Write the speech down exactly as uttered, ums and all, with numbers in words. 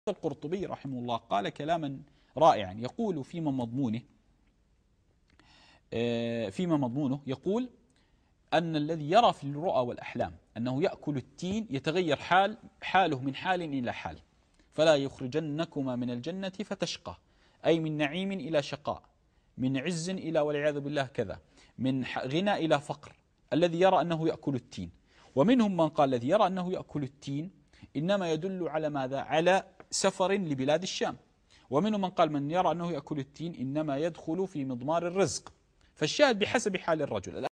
القرطبي رحمه الله قال كلاما رائعا يقول فيما مضمونه فيما مضمونه يقول أن الذي يرى في الرؤى والأحلام أنه يأكل التين يتغير حال حاله من حال إلى حال، فلا يخرجنكما من الجنة فتشقى، أي من نعيم إلى شقاء، من عز إلى والعياذ بالله كذا، من غنى إلى فقر، الذي يرى أنه يأكل التين. ومنهم من قال الذي يرى أنه يأكل التين إنما يدل على ماذا؟ على سفر لبلاد الشام. ومنهم من قال من يرى أنه يأكل التين إنما يدخل في مضمار الرزق. فالشاهد بحسب حال الرجل.